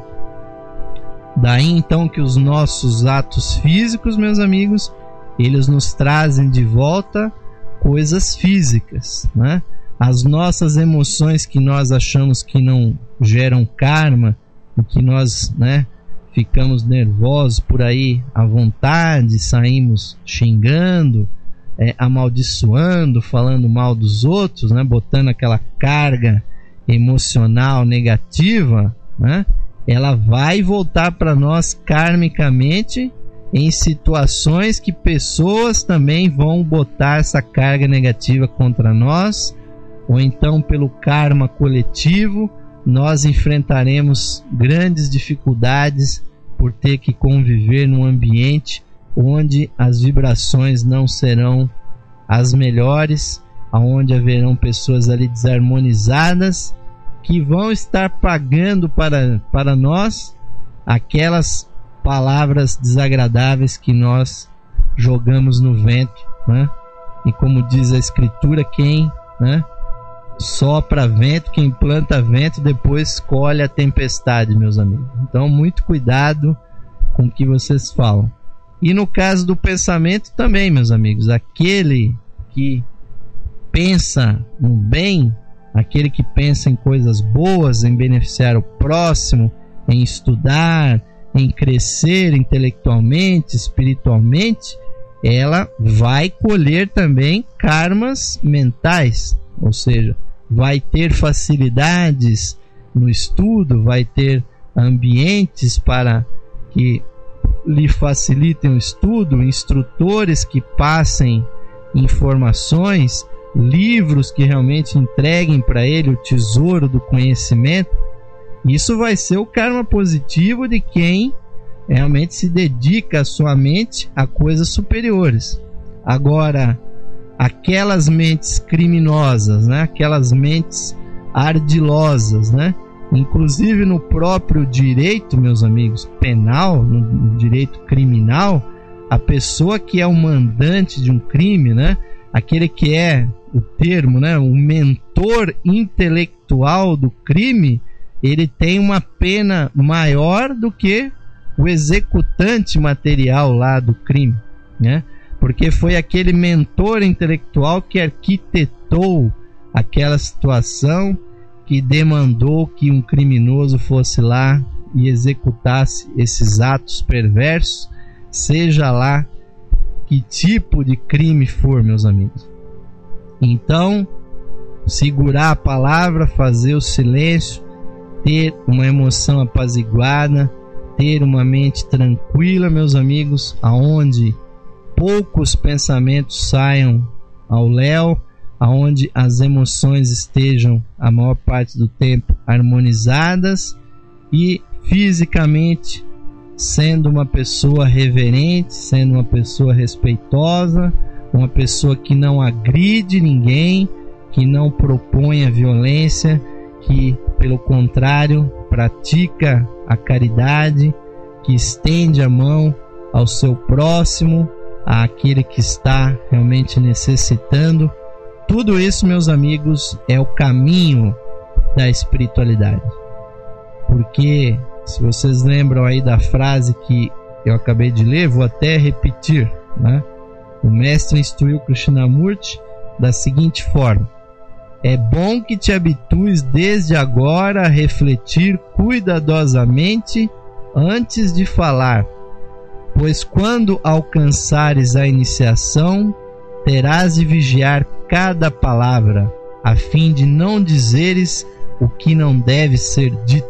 Daí então que os nossos atos físicos, meus amigos, eles nos trazem de volta coisas físicas, né? As nossas emoções que nós achamos que não geram karma, e que nós, né, ficamos nervosos por aí à vontade, saímos xingando, amaldiçoando, falando mal dos outros, né, botando aquela carga emocional negativa, né, ela vai voltar para nós karmicamente em situações que pessoas também vão botar essa carga negativa contra nós, ou então pelo karma coletivo nós enfrentaremos grandes dificuldades por ter que conviver num ambiente onde as vibrações não serão as melhores, onde haverão pessoas ali desarmonizadas que vão estar pagando para nós aquelas palavras desagradáveis que nós jogamos no vento, né? E como diz a escritura, quem, né, sopra vento, quem planta vento, depois colhe a tempestade, meus amigos. Então, muito cuidado com o que vocês falam. E no caso do pensamento também, meus amigos, aquele que pensa no bem, aquele que pensa em coisas boas, em beneficiar o próximo, em estudar, em crescer intelectualmente, espiritualmente, ela vai colher também karmas mentais, ou seja, vai ter facilidades no estudo, vai ter ambientes para que lhe facilitem o estudo, instrutores que passem informações, livros que realmente entreguem para ele o tesouro do conhecimento. Isso vai ser o karma positivo de quem realmente se dedica a sua mente a coisas superiores. Agora, aquelas mentes criminosas, né? Aquelas mentes ardilosas, né? Inclusive no próprio direito, meus amigos, penal, no direito criminal, a pessoa que é o mandante de um crime, né? Aquele que é o termo, né? O mentor intelectual do crime, ele tem uma pena maior do que o executante material lá do crime, né? Porque foi aquele mentor intelectual que arquitetou aquela situação, que demandou que um criminoso fosse lá e executasse esses atos perversos, seja lá que tipo de crime for, meus amigos. Então, segurar a palavra, fazer o silêncio, ter uma emoção apaziguada, ter uma mente tranquila, meus amigos, aonde poucos pensamentos saiam ao léu, aonde as emoções estejam a maior parte do tempo harmonizadas e fisicamente sendo uma pessoa reverente, sendo uma pessoa respeitosa, uma pessoa que não agride ninguém, que não propõe a violência, que pelo contrário pratica a caridade, que estende a mão ao seu próximo, àquele que está realmente necessitando. Tudo isso, meus amigos, é o caminho da espiritualidade. Porque, se vocês lembram aí da frase que eu acabei de ler, vou até repetir, né? O mestre instruiu Krishnamurti da seguinte forma: é bom que te habitues desde agora a refletir cuidadosamente antes de falar, pois quando alcançares a iniciação, terás de vigiar cada palavra, a fim de não dizeres o que não deve ser dito.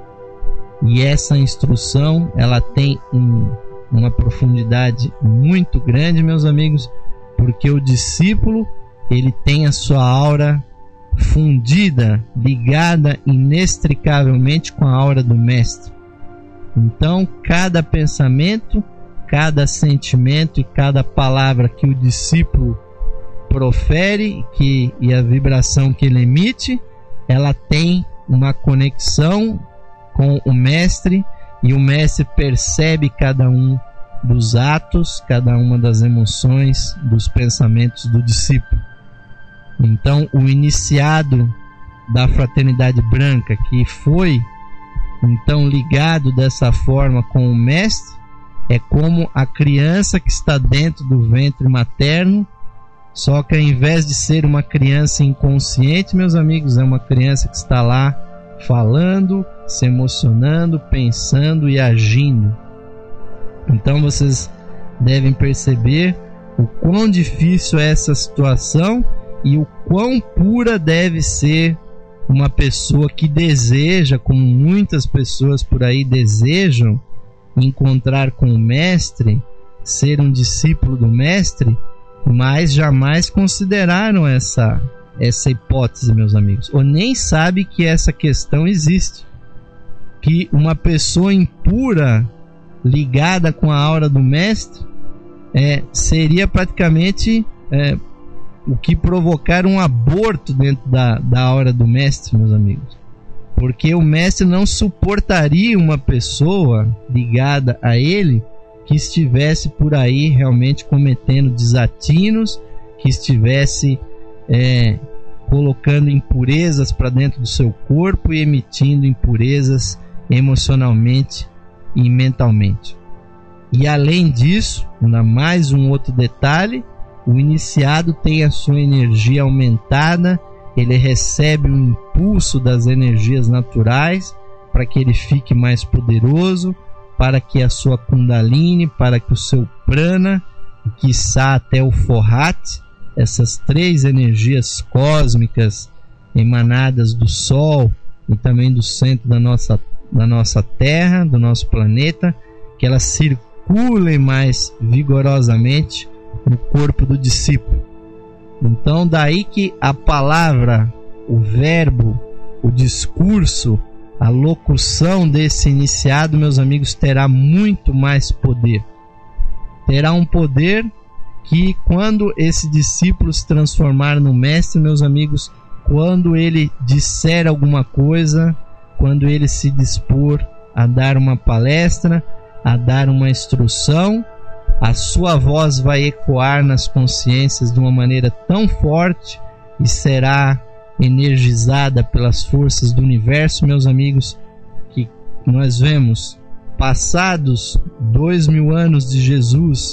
E essa instrução, ela tem uma profundidade muito grande, meus amigos, porque o discípulo, ele tem a sua aura fundida, ligada inextricavelmente com a aura do mestre. Então, cada pensamento, cada sentimento e cada palavra que o discípulo profere e a vibração que ele emite, ela tem uma conexão com o mestre, e o mestre percebe cada um dos atos, cada uma das emoções, dos pensamentos do discípulo. Então, o iniciado da Fraternidade Branca, que foi então ligado dessa forma com o mestre, é como a criança que está dentro do ventre materno, só que ao invés de ser uma criança inconsciente, meus amigos, é uma criança que está lá falando, se emocionando, pensando e agindo. Então vocês devem perceber o quão difícil é essa situação e o quão pura deve ser uma pessoa que deseja, como muitas pessoas por aí desejam, encontrar com o mestre, ser um discípulo do mestre, mas jamais consideraram essa hipótese, meus amigos, ou nem sabe que essa questão existe, que uma pessoa impura ligada com a aura do mestre seria praticamente o que provocar um aborto dentro da aura do mestre, meus amigos, porque o mestre não suportaria uma pessoa ligada a ele que estivesse por aí realmente cometendo desatinos, que estivesse colocando impurezas para dentro do seu corpo e emitindo impurezas emocionalmente e mentalmente. E além disso, ainda mais um outro detalhe: o iniciado tem a sua energia aumentada, ele recebe o impulso das energias naturais para que ele fique mais poderoso, para que a sua Kundalini, para que o seu prana quiçá até o Forrat, essas 3 energias cósmicas emanadas do Sol e também do centro da nossa Terra, do nosso planeta, que elas circulem mais vigorosamente no corpo do discípulo. Então, daí que a palavra, o verbo, o discurso, a locução desse iniciado, meus amigos, terá muito mais poder. Terá um poder que, quando esse discípulo se transformar no mestre, meus amigos, quando ele disser alguma coisa, quando ele se dispor a dar uma palestra, a dar uma instrução, a sua voz vai ecoar nas consciências de uma maneira tão forte e será energizada pelas forças do universo, meus amigos, que nós vemos, passados 2000 anos de Jesus,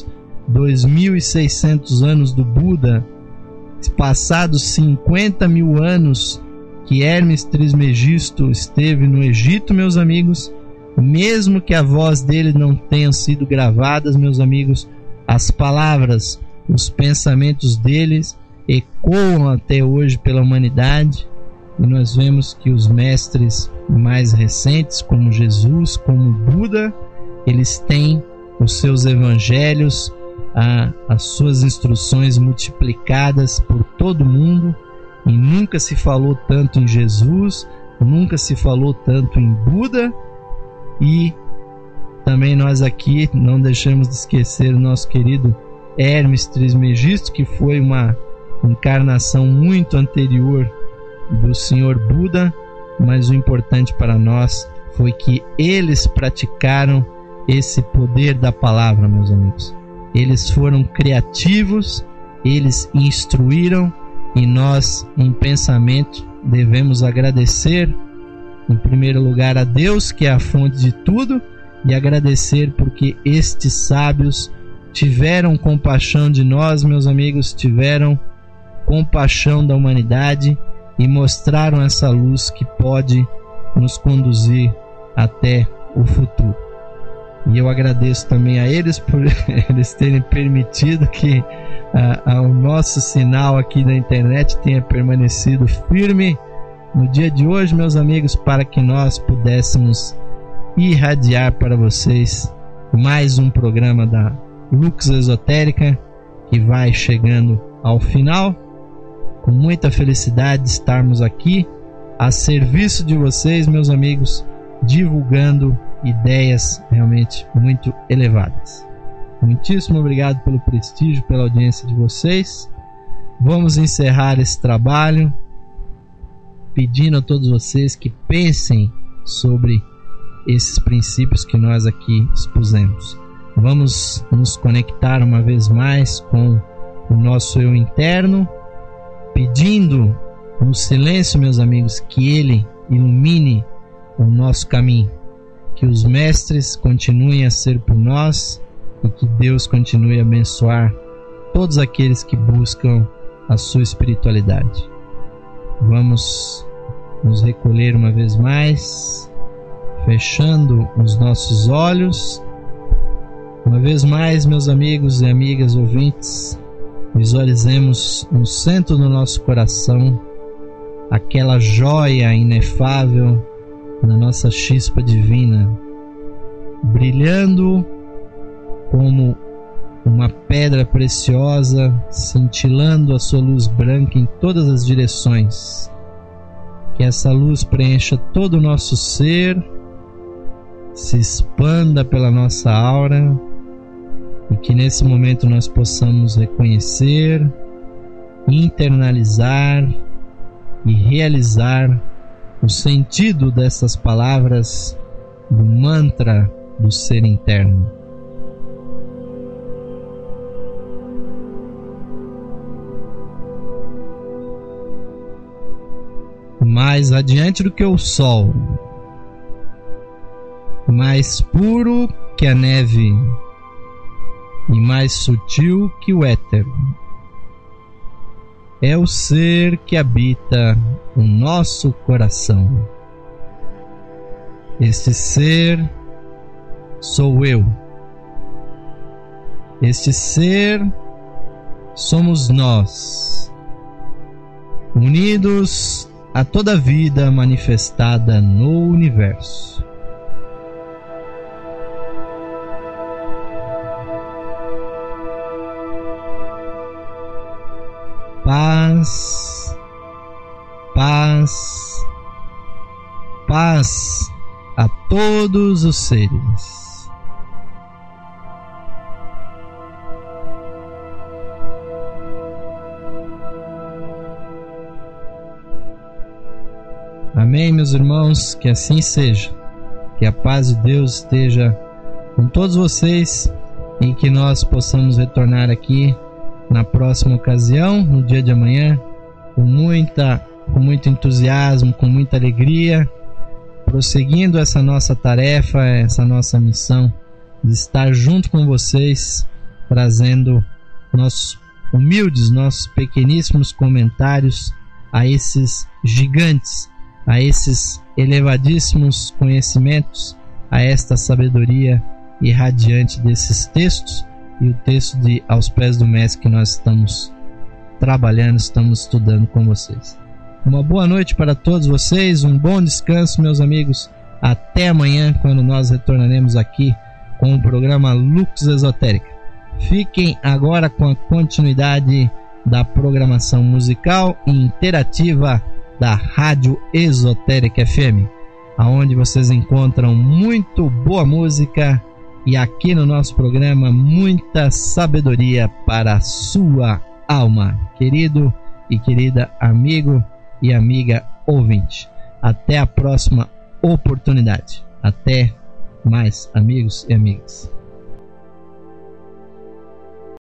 2600 anos do Buda, passados 50.000 anos que Hermes Trismegisto esteve no Egito, meus amigos, mesmo que a voz dele não tenha sido gravadas, meus amigos, as palavras, os pensamentos deles ecoam até hoje pela humanidade, e nós vemos que os mestres mais recentes, como Jesus, como Buda, eles têm os seus evangelhos, as suas instruções multiplicadas por todo mundo, e nunca se falou tanto em Jesus, nunca se falou tanto em Buda. E também nós aqui não deixamos de esquecer o nosso querido Hermes Trismegisto, que foi uma encarnação muito anterior do Senhor Buda, mas o importante para nós foi que eles praticaram esse poder da palavra, meus amigos. Eles foram criativos, eles instruíram, e nós, em pensamento, devemos agradecer, em primeiro lugar, a Deus, que é a fonte de tudo, e agradecer porque estes sábios tiveram compaixão de nós, meus amigos, tiveram compaixão da humanidade e mostraram essa luz que pode nos conduzir até o futuro. E eu agradeço também a eles por eles terem permitido que o nosso sinal aqui da internet tenha permanecido firme no dia de hoje, meus amigos, para que nós pudéssemos irradiar para vocês mais um programa da Lux Esotérica, que vai chegando ao final. Com muita felicidade de estarmos aqui a serviço de vocês, meus amigos, divulgando ideias realmente muito elevadas. Muitíssimo obrigado pelo prestígio, pela audiência de vocês. Vamos encerrar esse trabalho pedindo a todos vocês que pensem sobre esses princípios que nós aqui expusemos. Vamos nos conectar uma vez mais com o nosso eu interno, pedindo no silêncio, meus amigos, que ele ilumine o nosso caminho, que os mestres continuem a ser por nós e que Deus continue a abençoar todos aqueles que buscam a sua espiritualidade. Vamos nos recolher uma vez mais, fechando os nossos olhos. Uma vez mais, meus amigos e amigas ouvintes, visualizemos no centro do nosso coração aquela joia inefável na nossa chispa divina, brilhando como uma pedra preciosa, cintilando a sua luz branca em todas as direções. Que essa luz preencha todo o nosso ser, se expanda pela nossa aura, e que nesse momento nós possamos reconhecer, internalizar e realizar o sentido dessas palavras do mantra do ser interno. Mais adiante do que o sol, mais puro que a neve e mais sutil que o éter, é o ser que habita o nosso coração. Este ser sou eu. Este ser somos nós, unidos a toda a vida manifestada no universo. Paz, paz, paz a todos os seres. Amém, meus irmãos, que assim seja, que a paz de Deus esteja com todos vocês e que nós possamos retornar aqui na próxima ocasião, no dia de amanhã, com muito entusiasmo, com muita alegria, prosseguindo essa nossa tarefa, essa nossa missão de estar junto com vocês, trazendo nossos humildes, nossos pequeníssimos comentários a esses gigantes, a esses elevadíssimos conhecimentos, a esta sabedoria irradiante desses textos e o texto de Aos Pés do Mestre que nós estamos trabalhando, estamos estudando com vocês. Uma boa noite para todos vocês, um bom descanso, meus amigos. Até amanhã, quando nós retornaremos aqui com o programa Lux Esotérica. Fiquem agora com a continuidade da programação musical e interativa da Rádio Esotérica FM, aonde vocês encontram muito boa música e aqui no nosso programa muita sabedoria para a sua alma, querido e querida amigo e amiga ouvinte. Até a próxima oportunidade. Até mais, amigos e amigas.